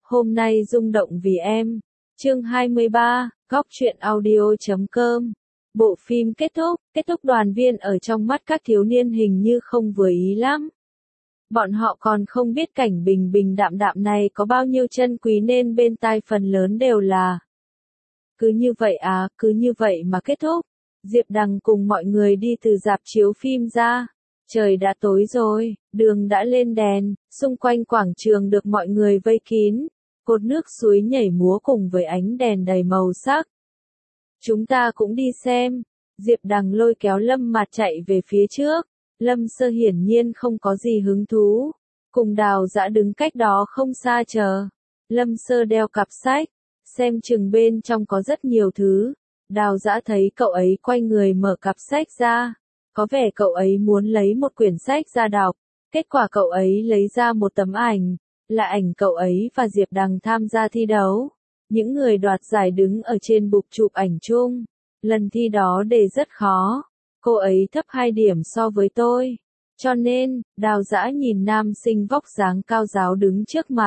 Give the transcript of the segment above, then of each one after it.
Hôm nay rung động vì em. Chương 23, Góc truyện audio.com. Bộ phim kết thúc đoàn viên ở trong mắt các thiếu niên hình như không vừa ý lắm. Bọn họ còn không biết cảnh bình bình đạm đạm này có bao nhiêu chân quý nên bên tai phần lớn đều là cứ như vậy mà kết thúc. Diệp Đằng cùng mọi người đi từ rạp chiếu phim ra. Trời đã tối rồi, đường đã lên đèn, xung quanh quảng trường được mọi người vây kín, cột nước suối nhảy múa cùng với ánh đèn đầy màu sắc. Chúng ta cũng đi xem. Diệp Đằng lôi kéo Lâm Mạt chạy về phía trước. Lâm Sơ hiển nhiên không có gì hứng thú, cùng Đào Dã đứng cách đó không xa chờ. Lâm Sơ đeo cặp sách, xem chừng bên trong có rất nhiều thứ. Đào Dã thấy cậu ấy quay người mở cặp sách ra, có vẻ cậu ấy muốn lấy một quyển sách ra đọc, kết quả cậu ấy lấy ra một tấm ảnh, là ảnh cậu ấy và Diệp Đằng tham gia thi đấu. Những người đoạt giải đứng ở trên bục chụp ảnh chung. Lần thi đó đề rất khó, cô ấy thấp 2 điểm so với tôi. Cho nên, Đào Dã nhìn nam sinh vóc dáng cao ráo đứng trước mặt.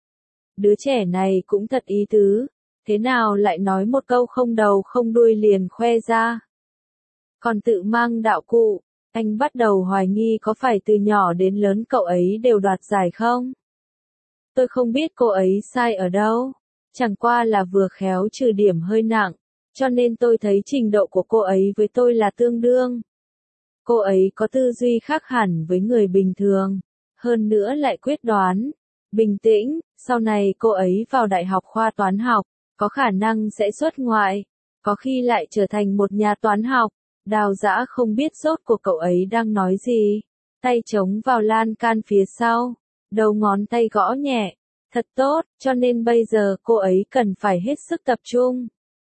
Đứa trẻ này cũng thật ý tứ, thế nào lại nói một câu không đầu không đuôi liền khoe ra. Còn tự mang đạo cụ, anh bắt đầu hoài nghi có phải từ nhỏ đến lớn cậu ấy đều đoạt giải không? Tôi không biết cô ấy sai ở đâu, chẳng qua là vừa khéo trừ điểm hơi nặng, cho nên tôi thấy trình độ của cô ấy với tôi là tương đương. Cô ấy có tư duy khác hẳn với người bình thường, hơn nữa lại quyết đoán, bình tĩnh, sau này cô ấy vào đại học khoa toán học, có khả năng sẽ xuất ngoại, có khi lại trở thành một nhà toán học. Đào Dã không biết rốt cuộc cậu ấy đang nói gì, tay chống vào lan can phía sau, đầu ngón tay gõ nhẹ, thật tốt, cho nên bây giờ cô ấy cần phải hết sức tập trung.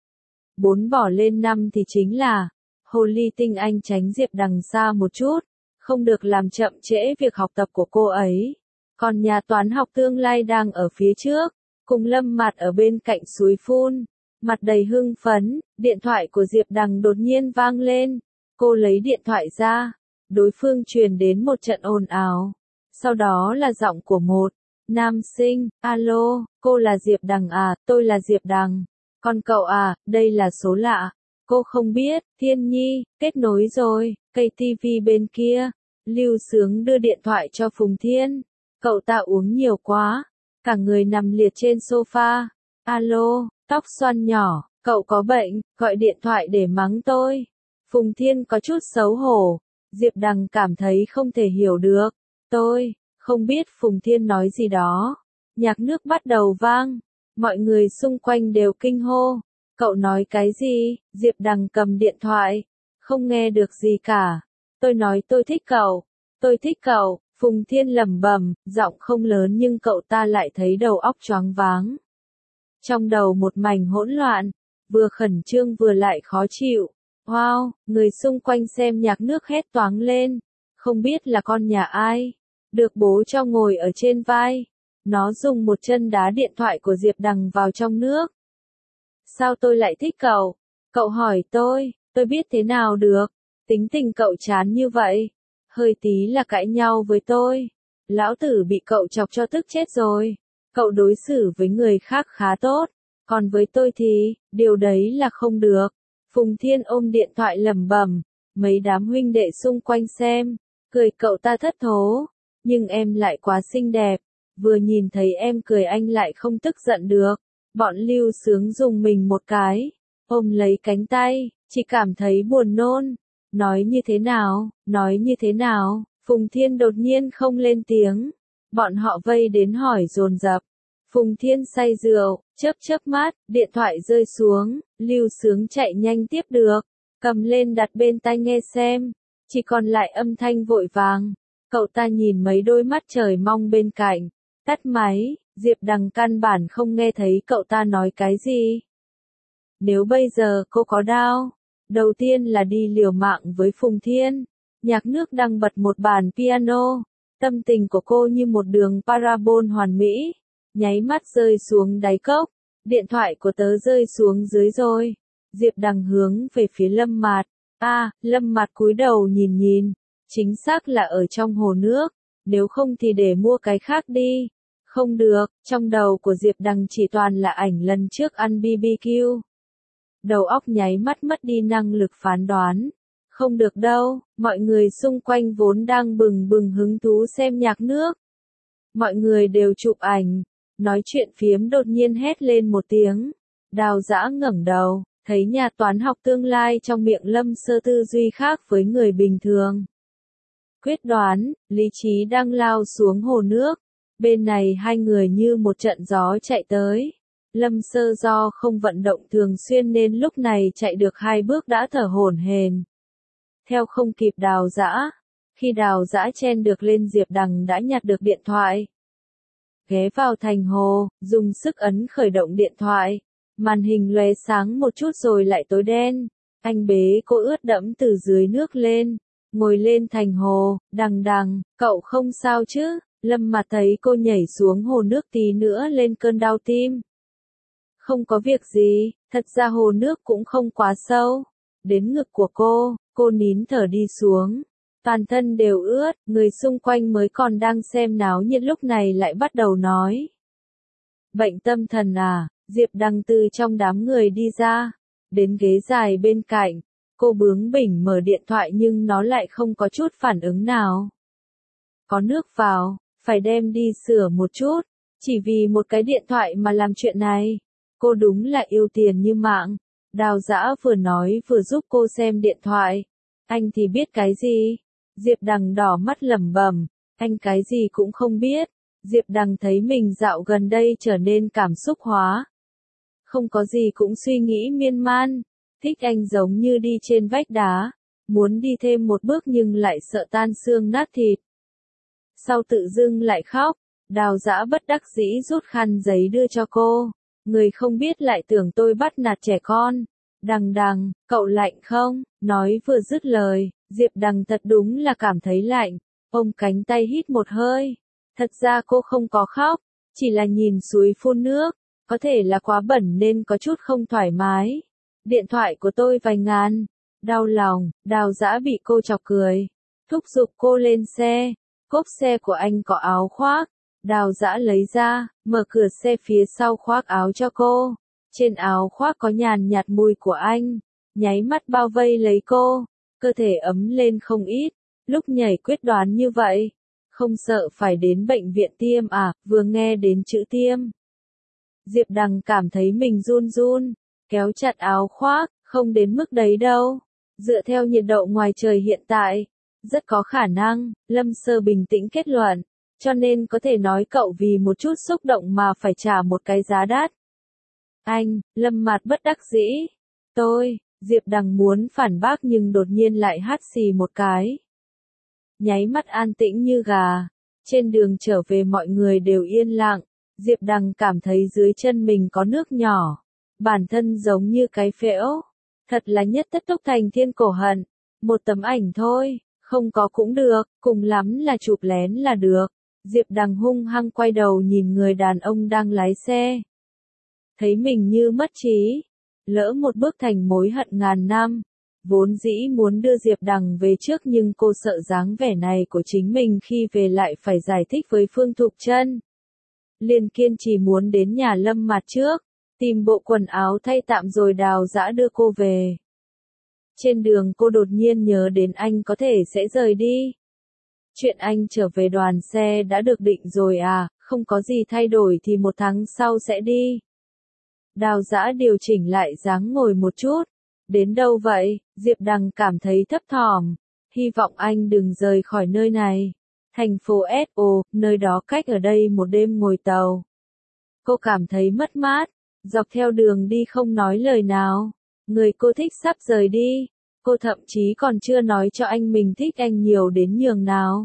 4 bỏ lên 5 thì chính là, hồ ly tinh anh tránh Diệp Đằng xa một chút, không được làm chậm trễ việc học tập của cô ấy. Còn nhà toán học tương lai đang ở phía trước, cùng Lâm Mạt ở bên cạnh suối phun, mặt đầy hưng phấn. Điện thoại của Diệp Đằng đột nhiên vang lên, cô lấy điện thoại ra, đối phương truyền đến một trận ồn ào, sau đó là giọng của một nam sinh. Alo, cô là Diệp Đằng à? Tôi là Diệp Đằng. Còn cậu à? Đây là số lạ. Cô không biết. Thiên Nhi, kết nối rồi. Cây TV bên kia. Lưu Sướng đưa điện thoại cho Phùng Thiên. Cậu ta uống nhiều quá, cả người nằm liệt trên sofa. Alo, tóc xoăn nhỏ, cậu có bệnh, gọi điện thoại để mắng tôi. Phùng Thiên có chút xấu hổ. Diệp Đằng cảm thấy không thể hiểu được. Tôi không biết. Phùng Thiên nói gì đó. Nhạc nước bắt đầu vang. Mọi người xung quanh đều kinh hô. Cậu nói cái gì? Diệp Đằng cầm điện thoại. Không nghe được gì cả. Tôi nói tôi thích cậu. Tôi thích cậu. Phùng Thiên lẩm bẩm, giọng không lớn nhưng cậu ta lại thấy đầu óc choáng váng. Trong đầu một mảnh hỗn loạn, vừa khẩn trương vừa lại khó chịu. Wow, người xung quanh xem nhạc nước hét toáng lên. Không biết là con nhà ai, được bố cho ngồi ở trên vai. Nó dùng một chân đá điện thoại của Diệp Đằng vào trong nước. Sao tôi lại thích cậu? Cậu hỏi tôi biết thế nào được. Tính tình cậu chán như vậy, hơi tí là cãi nhau với tôi. Lão tử bị cậu chọc cho tức chết rồi. Cậu đối xử với người khác khá tốt, còn với tôi thì, điều đấy là không được. Phùng Thiên ôm điện thoại lẩm bẩm, mấy đám huynh đệ xung quanh xem, cười cậu ta thất thố. Nhưng em lại quá xinh đẹp, vừa nhìn thấy em cười anh lại không tức giận được. Bọn Lưu Sướng dùng mình một cái, ôm lấy cánh tay, chỉ cảm thấy buồn nôn. Nói như thế nào? Phùng Thiên đột nhiên không lên tiếng. Bọn họ vây đến hỏi dồn dập. Phùng Thiên say rượu, chớp mắt, điện thoại rơi xuống. Lưu Sướng chạy nhanh tiếp được, cầm lên đặt bên tai nghe xem, chỉ còn lại âm thanh vội vàng. Cậu ta nhìn mấy đôi mắt trời mong bên cạnh, tắt máy. Diệp Đằng căn bản không nghe thấy cậu ta nói cái gì. Nếu bây giờ cô có đao, đầu tiên là đi liều mạng với Phùng Thiên. Nhạc nước đang bật một bản piano, tâm tình của cô như một đường parabol hoàn mỹ, nháy mắt rơi xuống đáy cốc. Điện thoại của tớ rơi xuống dưới rồi. Diệp Đằng hướng về phía Lâm Mạt. Lâm Mạt cúi đầu nhìn, chính xác là ở trong hồ nước, nếu không thì để mua cái khác đi. Không được, trong đầu của Diệp Đằng chỉ toàn là ảnh lần trước ăn BBQ. Đầu óc nháy mắt mất đi năng lực phán đoán. Không được đâu, mọi người xung quanh vốn đang bừng bừng hứng thú xem nhạc nước. Mọi người đều chụp ảnh, nói chuyện phiếm đột nhiên hét lên một tiếng. Đào Dã ngẩng đầu, thấy nhà toán học tương lai trong miệng Lâm Sơ tư duy khác với người bình thường. Quyết đoán, lý trí đang lao xuống hồ nước. Bên này hai người như một trận gió chạy tới. Lâm Sơ do không vận động thường xuyên nên lúc này chạy được 2 bước đã thở hổn hển. Theo không kịp Đào Dã. Khi Đào Dã chen được lên Diệp Đằng đã nhặt được điện thoại. Ghé vào thành hồ, dùng sức ấn khởi động điện thoại. Màn hình lóe sáng một chút rồi lại tối đen. Anh bế cô ướt đẫm từ dưới nước lên. Ngồi lên thành hồ, Đằng, cậu không sao chứ? Lâm Mặt thấy cô nhảy xuống hồ nước tí nữa lên cơn đau tim. Không có việc gì, thật ra hồ nước cũng không quá sâu. Đến ngực của cô nín thở đi xuống. Toàn thân đều ướt, người xung quanh mới còn đang xem náo nhiệt lúc này lại bắt đầu nói. Bệnh tâm thần à? Diệp Đằng từ trong đám người đi ra. Đến ghế dài bên cạnh, cô bướng bỉnh mở điện thoại nhưng nó lại không có chút phản ứng nào. Có nước vào, phải đem đi sửa một chút. Chỉ vì một cái điện thoại mà làm chuyện này. Cô đúng là yêu tiền như mạng. Đào Dã vừa nói vừa giúp cô xem điện thoại. Anh thì biết cái gì? Diệp Đằng đỏ mắt lẩm bẩm. Anh cái gì cũng không biết. Diệp Đằng thấy mình dạo gần đây trở nên cảm xúc hóa. Không có gì cũng suy nghĩ miên man. Thích anh giống như đi trên vách đá. Muốn đi thêm một bước nhưng lại sợ tan xương nát thịt. Sau tự dưng lại khóc. Đào Dã bất đắc dĩ rút khăn giấy đưa cho cô. Người không biết lại tưởng tôi bắt nạt trẻ con. Đằng, cậu lạnh không? Nói vừa dứt lời, Diệp Đằng thật đúng là cảm thấy lạnh. Ôm cánh tay hít một hơi. Thật ra cô không có khóc, chỉ là nhìn suối phun nước. Có thể là quá bẩn nên có chút không thoải mái. Điện thoại của tôi vài ngàn. Đau lòng, Đào Dã bị cô chọc cười. Thúc giục cô lên xe. Cốp xe của anh có áo khoác. Đào Dã lấy ra, mở cửa xe phía sau khoác áo cho cô. Trên áo khoác có nhàn nhạt mùi của anh. Nháy mắt bao vây lấy cô. Cơ thể ấm lên không ít. Lúc nhảy quyết đoán như vậy. Không sợ phải đến bệnh viện tiêm à? Vừa nghe đến chữ tiêm. Diệp Đằng cảm thấy mình run run. Kéo chặt áo khoác. Không đến mức đấy đâu. Dựa theo nhiệt độ ngoài trời hiện tại. Rất có khả năng. Lâm Sơ bình tĩnh kết luận. Cho nên có thể nói cậu vì một chút xúc động mà phải trả một cái giá đắt. Anh, Lâm Mạt bất đắc dĩ. Diệp Đằng muốn phản bác nhưng đột nhiên lại hắt xì một cái. Nháy mắt an tĩnh như gà. Trên đường trở về mọi người đều yên lặng. Diệp Đằng cảm thấy dưới chân mình có nước nhỏ. Bản thân giống như cái phễu. Thật là nhất tất túc thành thiên cổ hận. Một tấm ảnh thôi, không có cũng được, cùng lắm là chụp lén là được. Diệp Đằng hung hăng quay đầu nhìn người đàn ông đang lái xe. Thấy mình như mất trí. Lỡ một bước thành mối hận ngàn năm. Vốn dĩ muốn đưa Diệp Đằng về trước nhưng cô sợ dáng vẻ này của chính mình khi về lại phải giải thích với Phương Thục Trân. Liền kiên trì muốn đến nhà Lâm Mạt trước. Tìm bộ quần áo thay tạm rồi Đào Dã đưa cô về. Trên đường cô đột nhiên nhớ đến anh có thể sẽ rời đi. Chuyện anh trở về đoàn xe đã được định rồi à, không có gì thay đổi thì 1 tháng sau sẽ đi. Đào Dã điều chỉnh lại dáng ngồi một chút. Đến đâu vậy? Diệp Đằng cảm thấy thấp thỏm. Hy vọng anh đừng rời khỏi nơi này. Thành phố S.O., nơi đó cách ở đây một đêm ngồi tàu. Cô cảm thấy mất mát. Dọc theo đường đi không nói lời nào. Người cô thích sắp rời đi. Cô thậm chí còn chưa nói cho anh mình thích anh nhiều đến nhường nào.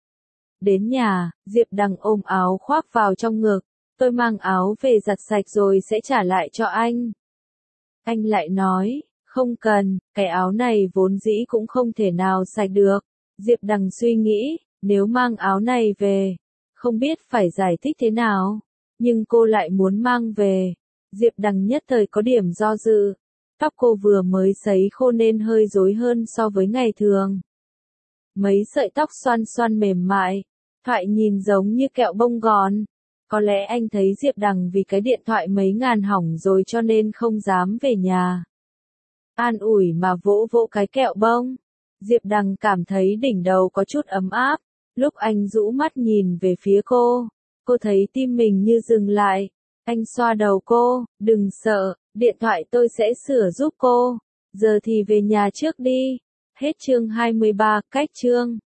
Đến nhà, Diệp Đằng ôm áo khoác vào trong ngực. Tôi mang áo về giặt sạch rồi sẽ trả lại cho anh. Anh lại nói, không cần, cái áo này vốn dĩ cũng không thể nào sạch được. Diệp Đằng suy nghĩ, nếu mang áo này về, không biết phải giải thích thế nào. Nhưng cô lại muốn mang về. Diệp Đằng nhất thời có điểm do dự. Tóc cô vừa mới sấy khô nên hơi rối hơn so với ngày thường. Mấy sợi tóc xoăn xoăn mềm mại, thoại nhìn giống như kẹo bông gòn. Có lẽ anh thấy Diệp Đằng vì cái điện thoại mấy ngàn hỏng rồi cho nên không dám về nhà. An ủi mà vỗ vỗ cái kẹo bông. Diệp Đằng cảm thấy đỉnh đầu có chút ấm áp. Lúc anh rũ mắt nhìn về phía cô thấy tim mình như dừng lại. Anh xoa đầu cô, đừng sợ, điện thoại tôi sẽ sửa giúp cô. Giờ thì về nhà trước đi. Hết chương 23, cách chương.